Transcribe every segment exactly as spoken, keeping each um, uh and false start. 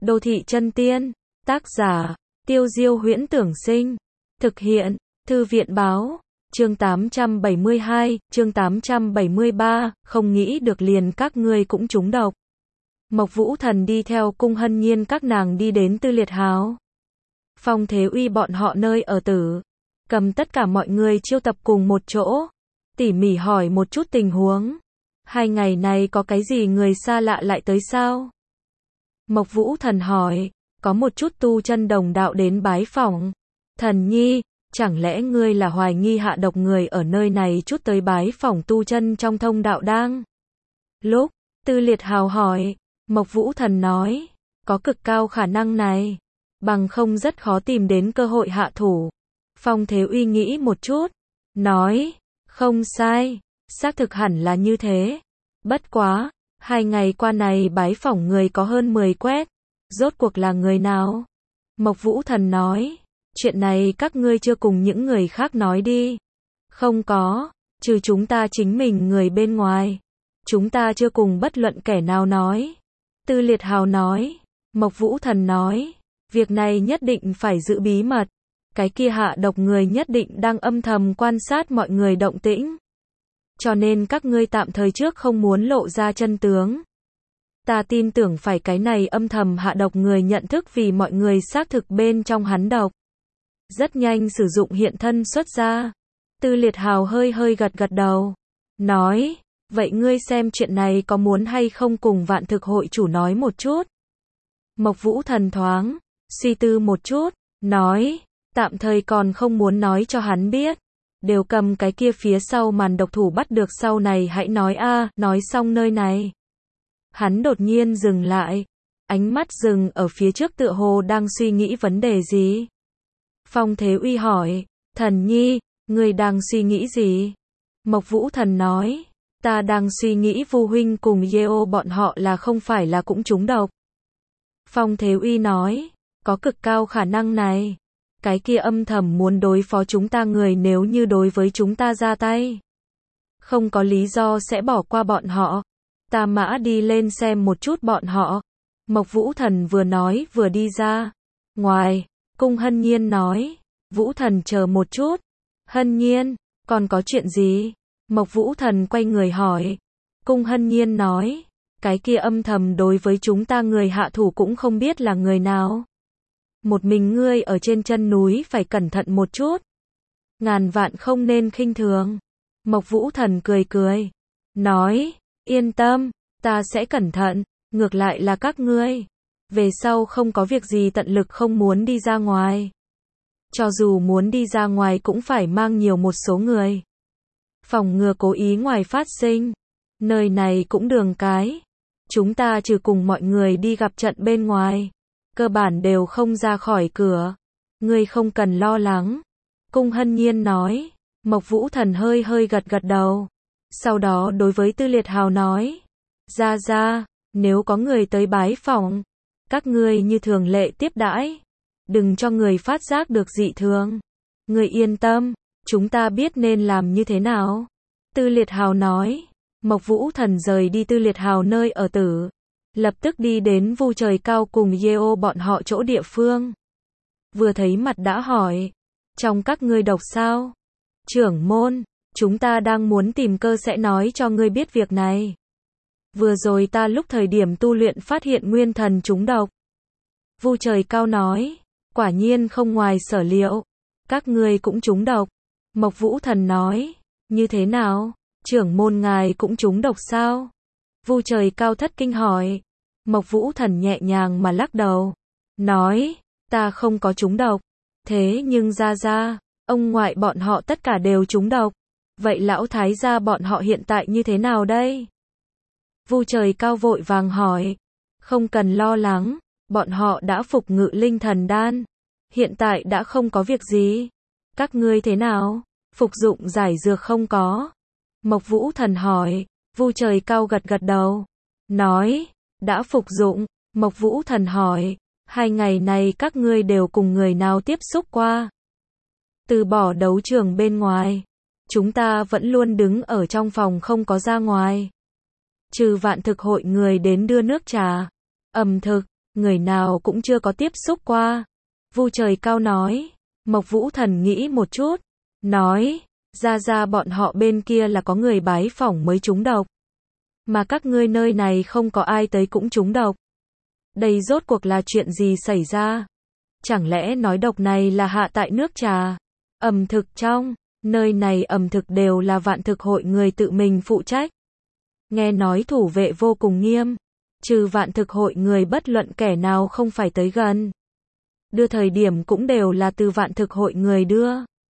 Đô thị chân tiên. Tác giả, Tiêu Diêu Huyễn Tưởng Sinh. Thực hiện, Thư viện Báo. Chương tám trăm bảy mươi hai, chương tám trăm bảy mươi ba, không nghĩ được liền các ngươi cũng trúng độc. Mộc Vũ Thần đi theo Cung Hân Nhiên các nàng đi đến Tư Liệt Hào. Phong Thế Uy bọn họ nơi ở tử. Cầm tất cả mọi người chiêu tập cùng một chỗ. Tỉ mỉ hỏi một chút tình huống. Hai ngày này có cái gì người xa lạ lại tới sao? Mộc Vũ Thần hỏi, có một chút tu chân đồng đạo đến bái phỏng. Thần nhi, chẳng lẽ ngươi là hoài nghi hạ độc người ở nơi này chút tới bái phỏng tu chân trong thông đạo đang? Lúc, Tư Liệt Hào hỏi, Mộc Vũ Thần nói, có cực cao khả năng này, bằng không rất khó tìm đến cơ hội hạ thủ. Phong Thế Uy nghĩ một chút, nói, không sai, xác thực hẳn là như thế. Bất quá, hai ngày qua này bái phỏng người có hơn mười quét, rốt cuộc là người nào? Mộc Vũ Thần nói, chuyện này các ngươi chưa cùng những người khác nói đi. Không có, trừ chúng ta chính mình người bên ngoài. Chúng ta chưa cùng bất luận kẻ nào nói. Tư Liệt Hào nói, Mộc Vũ Thần nói, việc này nhất định phải giữ bí mật. Cái kia hạ độc người nhất định đang âm thầm quan sát mọi người động tĩnh. Cho nên các ngươi tạm thời trước không muốn lộ ra chân tướng. Ta tin tưởng phải cái này âm thầm hạ độc người nhận thức vì mọi người xác thực bên trong hắn độc. Rất nhanh sử dụng hiện thân xuất ra. Tư Liệt Hào hơi hơi gật gật đầu. Nói, vậy ngươi xem chuyện này có muốn hay không cùng Vạn Thực hội chủ nói một chút? Mộc Vũ Thần thoáng suy tư một chút, nói, tạm thời còn không muốn nói cho hắn biết. Đều cầm cái kia phía sau màn độc thủ bắt được sau này hãy nói a. À, nói xong nơi này. Hắn đột nhiên dừng lại. Ánh mắt dừng ở phía trước tựa hồ đang suy nghĩ vấn đề gì. Phong Thế Uy hỏi, Thần nhi, ngươi đang suy nghĩ gì? Mộc Vũ Thần nói, ta đang suy nghĩ Vu huynh cùng Yeo bọn họ là không phải là cũng trúng độc. Phong Thế Uy nói, có cực cao khả năng này. Cái kia âm thầm muốn đối phó chúng ta người nếu như đối với chúng ta ra tay, không có lý do sẽ bỏ qua bọn họ. Ta mã đi lên xem một chút bọn họ. Mộc Vũ Thần vừa nói vừa đi ra. Ngoài, Cung Hân Nhiên nói, Vũ Thần chờ một chút. Hân Nhiên, còn có chuyện gì? Mộc Vũ Thần quay người hỏi. Cung Hân Nhiên nói, cái kia âm thầm đối với chúng ta người hạ thủ cũng không biết là người nào. Một mình ngươi ở trên chân núi phải cẩn thận một chút. Ngàn vạn không nên khinh thường. Mộc Vũ Thần cười cười. Nói, yên tâm, ta sẽ cẩn thận, ngược lại là các ngươi. Về sau không có việc gì tận lực không muốn đi ra ngoài. Cho dù muốn đi ra ngoài cũng phải mang nhiều một số người. Phòng ngừa cố ý ngoài phát sinh. Nơi này cũng đường cái. Chúng ta trừ cùng mọi người đi gặp trận bên ngoài. Cơ bản đều không ra khỏi cửa. Ngươi không cần lo lắng. Cung Hân Nhiên nói. Mộc Vũ Thần hơi hơi gật gật đầu. Sau đó đối với Tư Liệt Hào nói. Ra ra, nếu có người tới bái phỏng, các ngươi như thường lệ tiếp đãi. Đừng cho người phát giác được dị thường. Ngươi yên tâm, chúng ta biết nên làm như thế nào. Tư Liệt Hào nói. Mộc Vũ Thần rời đi Tư Liệt Hào nơi ở tử. Lập tức đi đến Vu Trời Cao cùng Yeo bọn họ chỗ địa phương. Vừa thấy mặt đã hỏi. Trong các ngươi độc sao? Trưởng môn, chúng ta đang muốn tìm cơ sẽ nói cho ngươi biết việc này. Vừa rồi ta lúc thời điểm tu luyện phát hiện nguyên thần trúng độc. Vu Trời Cao nói. Quả nhiên không ngoài sở liệu. Các ngươi cũng trúng độc. Mộc Vũ Thần nói. Như thế nào? Trưởng môn ngài cũng trúng độc sao? Vu Trời Cao thất kinh hỏi. Mộc Vũ Thần nhẹ nhàng mà lắc đầu. Nói, ta không có trúng độc. Thế nhưng ra ra, ông ngoại bọn họ tất cả đều trúng độc. Vậy lão thái gia bọn họ hiện tại như thế nào đây? Vu Trời Cao vội vàng hỏi. Không cần lo lắng, bọn họ đã phục ngự linh thần đan. Hiện tại đã không có việc gì. Các ngươi thế nào? Phục dụng giải dược không có? Mộc Vũ Thần hỏi. Vu Trời Cao gật gật đầu. Nói, đã phục dụng. Mộc Vũ Thần hỏi, hai ngày này các ngươi đều cùng người nào tiếp xúc qua? Từ bỏ đấu trường bên ngoài. Chúng ta vẫn luôn đứng ở trong phòng không có ra ngoài. Trừ Vạn Thực hội người đến đưa nước trà, ẩm thực, người nào cũng chưa có tiếp xúc qua. Vu Trời Cao nói. Mộc Vũ Thần nghĩ một chút, nói, ra ra bọn họ bên kia là có người bái phỏng mới trúng độc. Mà các ngươi nơi này không có ai tới cũng trúng độc. Đây rốt cuộc là chuyện gì xảy ra? Chẳng lẽ nói độc này là hạ tại nước trà? Ẩm thực trong, nơi này ẩm thực đều là vạn thực hội người tự mình phụ trách. Nghe nói thủ vệ vô cùng nghiêm, trừ vạn thực hội người bất luận kẻ nào không phải tới gần. Đưa thời điểm cũng đều là từ vạn thực hội người đưa.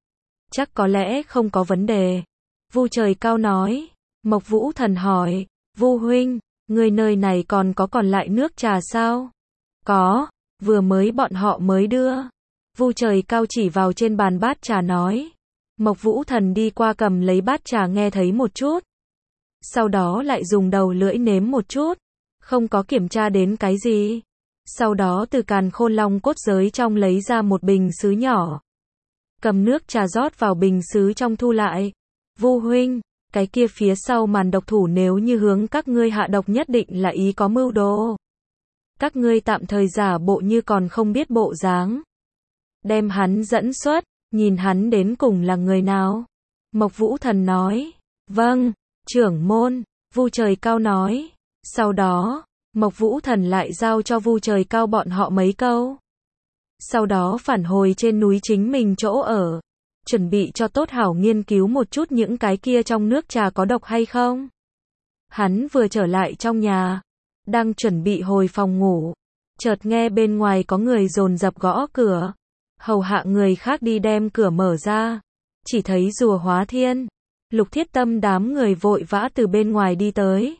Chắc có lẽ không có vấn đề. Vu Trời Cao nói. Mộc Vũ Thần hỏi, Vu huynh, người nơi này còn có còn lại nước trà sao? Có, vừa mới bọn họ mới đưa. Vu Trời Cao chỉ vào trên bàn bát trà nói. Mộc Vũ Thần đi qua cầm lấy bát trà nghe thấy một chút. Sau đó lại dùng đầu lưỡi nếm một chút. Không có kiểm tra đến cái gì. Sau đó từ càn khôn long cốt giới trong lấy ra một bình sứ nhỏ. Cầm nước trà rót vào bình sứ trong thu lại. Vu huynh, cái kia phía sau màn độc thủ nếu như hướng các ngươi hạ độc nhất định là ý có mưu đồ. Các ngươi tạm thời giả bộ như còn không biết bộ dáng. Đem hắn dẫn xuất, nhìn hắn đến cùng là người nào. Mộc Vũ Thần nói. Vâng, trưởng môn. Vu Trời Cao nói. Sau đó, Mộc Vũ Thần lại giao cho Vu Trời Cao bọn họ mấy câu. Sau đó phản hồi trên núi chính mình chỗ ở. Chuẩn bị cho tốt hảo nghiên cứu một chút những cái kia trong nước trà có độc hay không. Hắn vừa trở lại trong nhà. Đang chuẩn bị hồi phòng ngủ. Chợt nghe bên ngoài có người dồn dập gõ cửa. Hầu hạ người khác đi đem cửa mở ra. Chỉ thấy rùa Hóa Thiên. Lục Thiết Tâm đám người vội vã từ bên ngoài đi tới.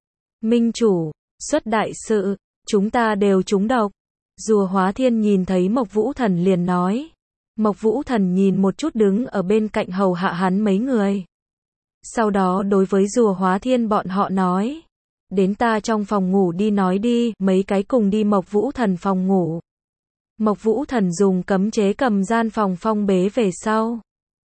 Minh chủ, xuất đại sự, chúng ta đều trúng độc. Rùa Hóa Thiên nhìn thấy Mộc Vũ Thần liền nói. Mộc Vũ Thần nhìn một chút đứng ở bên cạnh hầu hạ hắn mấy người. Sau đó đối với rùa Hóa Thiên bọn họ nói. Đến ta trong phòng ngủ đi nói đi, mấy cái cùng đi Mộc Vũ Thần phòng ngủ. Mộc Vũ Thần dùng cấm chế cầm gian phòng phong bế về sau.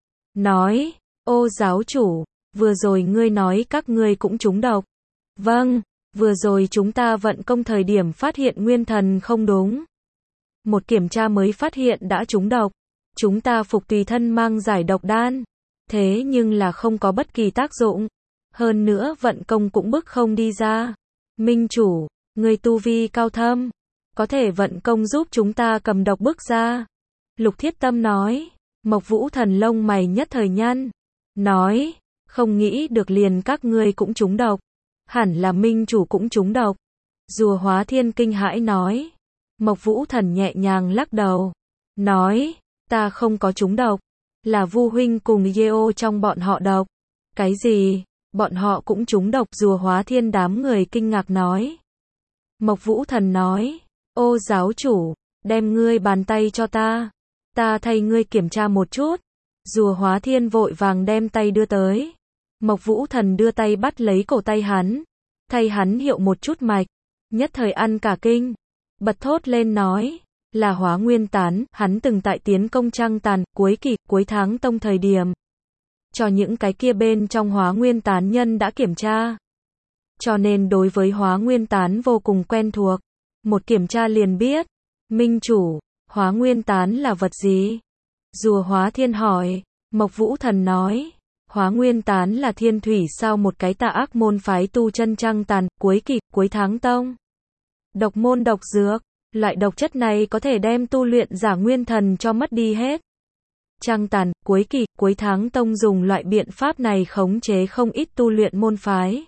Nói, ô giáo chủ, vừa rồi ngươi nói các ngươi cũng trúng độc. Vâng, vừa rồi chúng ta vận công thời điểm phát hiện nguyên thần không đúng. Một kiểm tra mới phát hiện đã trúng độc. Chúng ta phục tùy thân mang giải độc đan. Thế nhưng là không có bất kỳ tác dụng. Hơn nữa vận công cũng bức không đi ra. Minh chủ, người tu vi cao thâm. Có thể vận công giúp chúng ta cầm độc bức ra. Lục Thiết Tâm nói. Mộc Vũ Thần lông mày nhất thời nhăn. Nói, không nghĩ được liền các ngươi cũng trúng độc. Hẳn là minh chủ cũng trúng độc. Rùa Hóa Thiên kinh hãi nói. Mộc Vũ Thần nhẹ nhàng lắc đầu. Nói, ta không có trúng độc. Là Vu huynh cùng Yeo trong bọn họ độc. Cái gì? Bọn họ cũng trúng độc. Rùa Hóa Thiên đám người kinh ngạc nói. Mộc Vũ Thần nói. Ô giáo chủ, đem ngươi bàn tay cho ta. Ta thay ngươi kiểm tra một chút. Rùa Hóa Thiên vội vàng đem tay đưa tới. Mộc Vũ Thần đưa tay bắt lấy cổ tay hắn. Thay hắn hiệu một chút mạch. Nhất thời ăn cả kinh. Bật thốt lên nói. Là Hóa Nguyên Tán. Hắn từng tại tiến công Trăng Tàn, cuối kỳ, cuối tháng tông thời điểm. Cho những cái kia bên trong Hóa Nguyên Tán nhân đã kiểm tra. Cho nên đối với Hóa Nguyên Tán vô cùng quen thuộc. Một kiểm tra liền biết. Minh chủ, Hóa Nguyên Tán là vật gì? Rùa Hóa Thiên hỏi. Mộc Vũ Thần nói. Hóa Nguyên Tán là thiên thủy sao một cái tà ác môn phái tu chân Trăng Tàn, cuối kỳ, cuối tháng tông. Độc môn độc dược. Loại độc chất này có thể đem tu luyện giả nguyên thần cho mất đi hết. Trăng Tàn, cuối kỳ, cuối tháng tông dùng loại biện pháp này khống chế không ít tu luyện môn phái.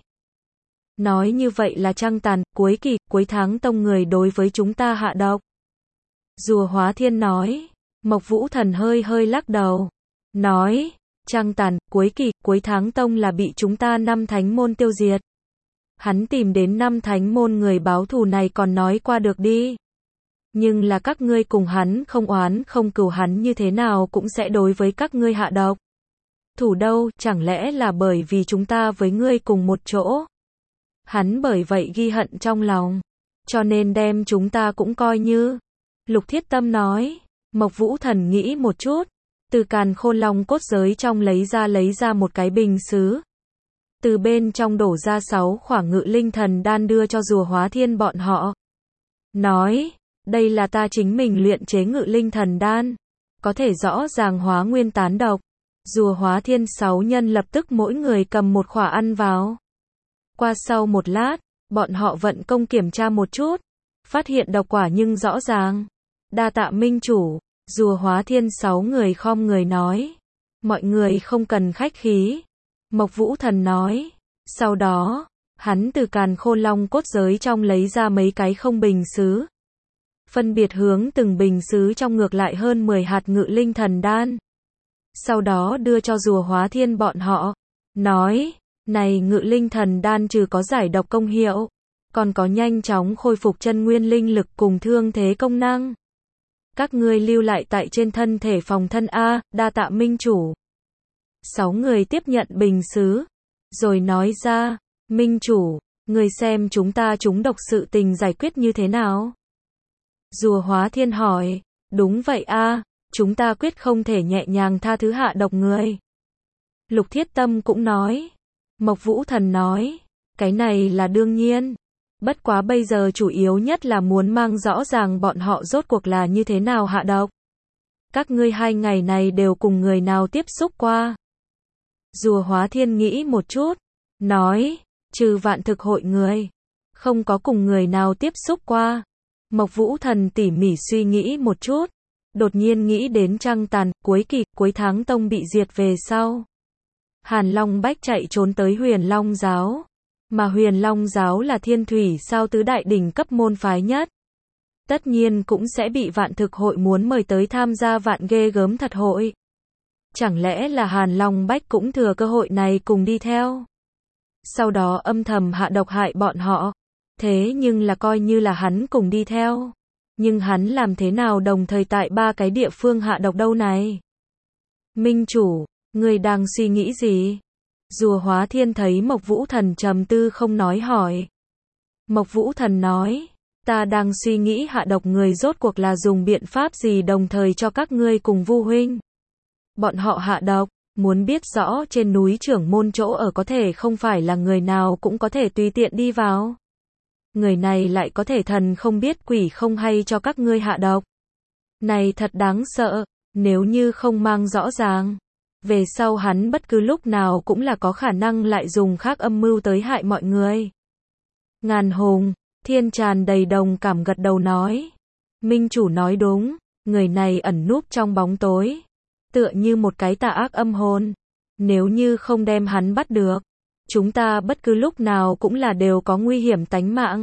Nói như vậy là Trăng Tàn, cuối kỳ, cuối tháng tông người đối với chúng ta hạ độc. Rùa Hóa Thiên nói. Mộc Vũ Thần hơi hơi lắc đầu. Nói, Trăng Tàn, cuối kỳ, cuối tháng tông là bị chúng ta năm thánh môn tiêu diệt. Hắn tìm đến năm thánh môn người báo thù này còn nói qua được đi. Nhưng là các ngươi cùng hắn không oán không cừu hắn như thế nào cũng sẽ đối với các ngươi hạ độc. Thủ đâu, chẳng lẽ là bởi vì chúng ta với ngươi cùng một chỗ. Hắn bởi vậy ghi hận trong lòng. Cho nên đem chúng ta cũng coi như. Lục Thiết Tâm nói. Mộc Vũ Thần nghĩ một chút. Từ càn khôn long cốt giới trong lấy ra lấy ra một cái bình sứ. Từ bên trong đổ ra sáu khỏa ngự linh thần đan đưa cho rùa Hóa Thiên bọn họ. nói, đây là ta chính mình luyện chế ngự linh thần đan, có thể rõ ràng hóa nguyên tán độc. Rùa hóa thiên sáu nhân lập tức mỗi người cầm một khỏa ăn vào. Qua sau một lát, bọn họ vận công kiểm tra một chút, phát hiện độc quả nhưng rõ ràng. Đa tạ minh chủ, rùa hóa thiên sáu người khom người nói. Mọi người không cần khách khí. Mộc Vũ Thần nói. Sau đó, hắn từ càn khôn long cốt giới trong lấy ra mấy cái không bình sứ. Phân biệt hướng từng bình sứ trong ngược lại hơn mười hạt ngự linh thần đan. Sau đó đưa cho rùa hóa thiên bọn họ. Nói, này ngự linh thần đan trừ có giải độc công hiệu, còn có nhanh chóng khôi phục chân nguyên linh lực cùng thương thế công năng. Các ngươi lưu lại tại trên thân thể phòng thân A, đa tạ minh chủ. Sáu người tiếp nhận bình sứ, rồi nói ra, minh chủ, người xem chúng ta trúng độc sự tình giải quyết như thế nào? Rùa hóa thiên hỏi, đúng vậy A, chúng ta quyết không thể nhẹ nhàng tha thứ hạ độc người. Lục Thiết Tâm cũng nói, Mộc Vũ Thần nói, cái này là đương nhiên. Bất quá bây giờ chủ yếu nhất là muốn mang rõ ràng bọn họ rốt cuộc là như thế nào hạ độc. Các ngươi hai ngày này đều cùng người nào tiếp xúc qua? Rùa hóa thiên nghĩ một chút, nói, trừ vạn thực hội người, không có cùng người nào tiếp xúc qua. Mộc Vũ Thần tỉ mỉ suy nghĩ một chút, đột nhiên nghĩ đến trăng tàn, cuối kỳ, cuối tháng tông bị diệt về sau. Hàn Long Bách chạy trốn tới Huyền Long Giáo. Mà Huyền Long Giáo là thiên thủy sao tứ đại đỉnh cấp môn phái nhất. Tất nhiên cũng sẽ bị vạn thực hội muốn mời tới tham gia vạn ghê gớm thật hội. Chẳng lẽ là Hàn Long Bách cũng thừa cơ hội này cùng đi theo? Sau đó âm thầm hạ độc hại bọn họ. Thế nhưng là coi như là hắn cùng đi theo. Nhưng hắn làm thế nào đồng thời tại ba cái địa phương hạ độc đâu này? Minh chủ, người đang suy nghĩ gì? Rùa hóa thiên thấy Mộc Vũ Thần trầm tư không nói hỏi. Mộc Vũ Thần nói, ta đang suy nghĩ hạ độc người rốt cuộc là dùng biện pháp gì đồng thời cho các ngươi cùng Vu huynh. Bọn họ hạ độc, muốn biết rõ trên núi trưởng môn chỗ ở có thể không phải là người nào cũng có thể tùy tiện đi vào. Người này lại có thể thần không biết quỷ không hay cho các ngươi hạ độc. Này thật đáng sợ, nếu như không mang rõ ràng. Về sau hắn bất cứ lúc nào cũng là có khả năng lại dùng khác âm mưu tới hại mọi người. Ngàn Hùng, Thiên tràn đầy đồng cảm gật đầu nói. Minh chủ nói đúng, người này ẩn núp trong bóng tối. Tựa như một cái tà ác âm hồn. Nếu như không đem hắn bắt được, chúng ta bất cứ lúc nào cũng là đều có nguy hiểm tánh mạng.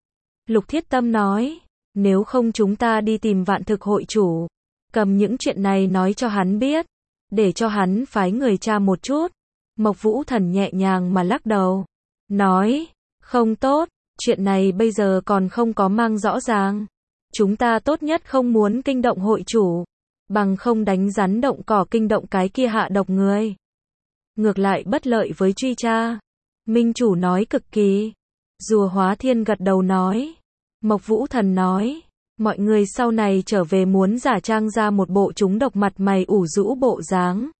Lục Thiết Tâm nói, nếu không chúng ta đi tìm vạn thực hội chủ. Cầm những chuyện này nói cho hắn biết. Để cho hắn phái người tra một chút. Mộc Vũ Thần nhẹ nhàng mà lắc đầu. Nói, không tốt, chuyện này bây giờ còn không có mang rõ ràng. Chúng ta tốt nhất không muốn kinh động hội chủ. Bằng không đánh rắn động cỏ kinh động cái kia hạ độc người. Ngược lại bất lợi với truy tra. Minh chủ nói cực kỳ. Rùa hóa thiên gật đầu nói. Mộc Vũ Thần nói. Mọi người sau này trở về muốn giả trang ra một bộ chúng độc mặt mày ủ rũ bộ dáng.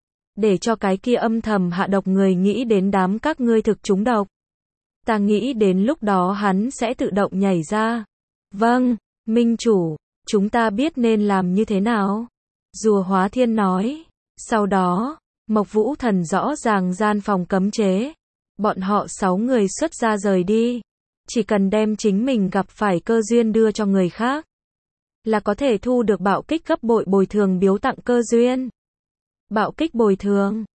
Để cho cái kia âm thầm hạ độc người nghĩ đến đám các ngươi thực chúng độc. Ta nghĩ đến lúc đó hắn sẽ tự động nhảy ra. Vâng, Minh chủ, chúng ta biết nên làm như thế nào? Rùa hóa thiên nói. Sau đó, Mộc Vũ Thần rõ ràng gian phòng cấm chế. Bọn họ sáu người xuất ra rời đi. Chỉ cần đem chính mình gặp phải cơ duyên đưa cho người khác, là có thể thu được bạo kích gấp bội bồi thường biếu tặng cơ duyên. Bạo kích bồi thường.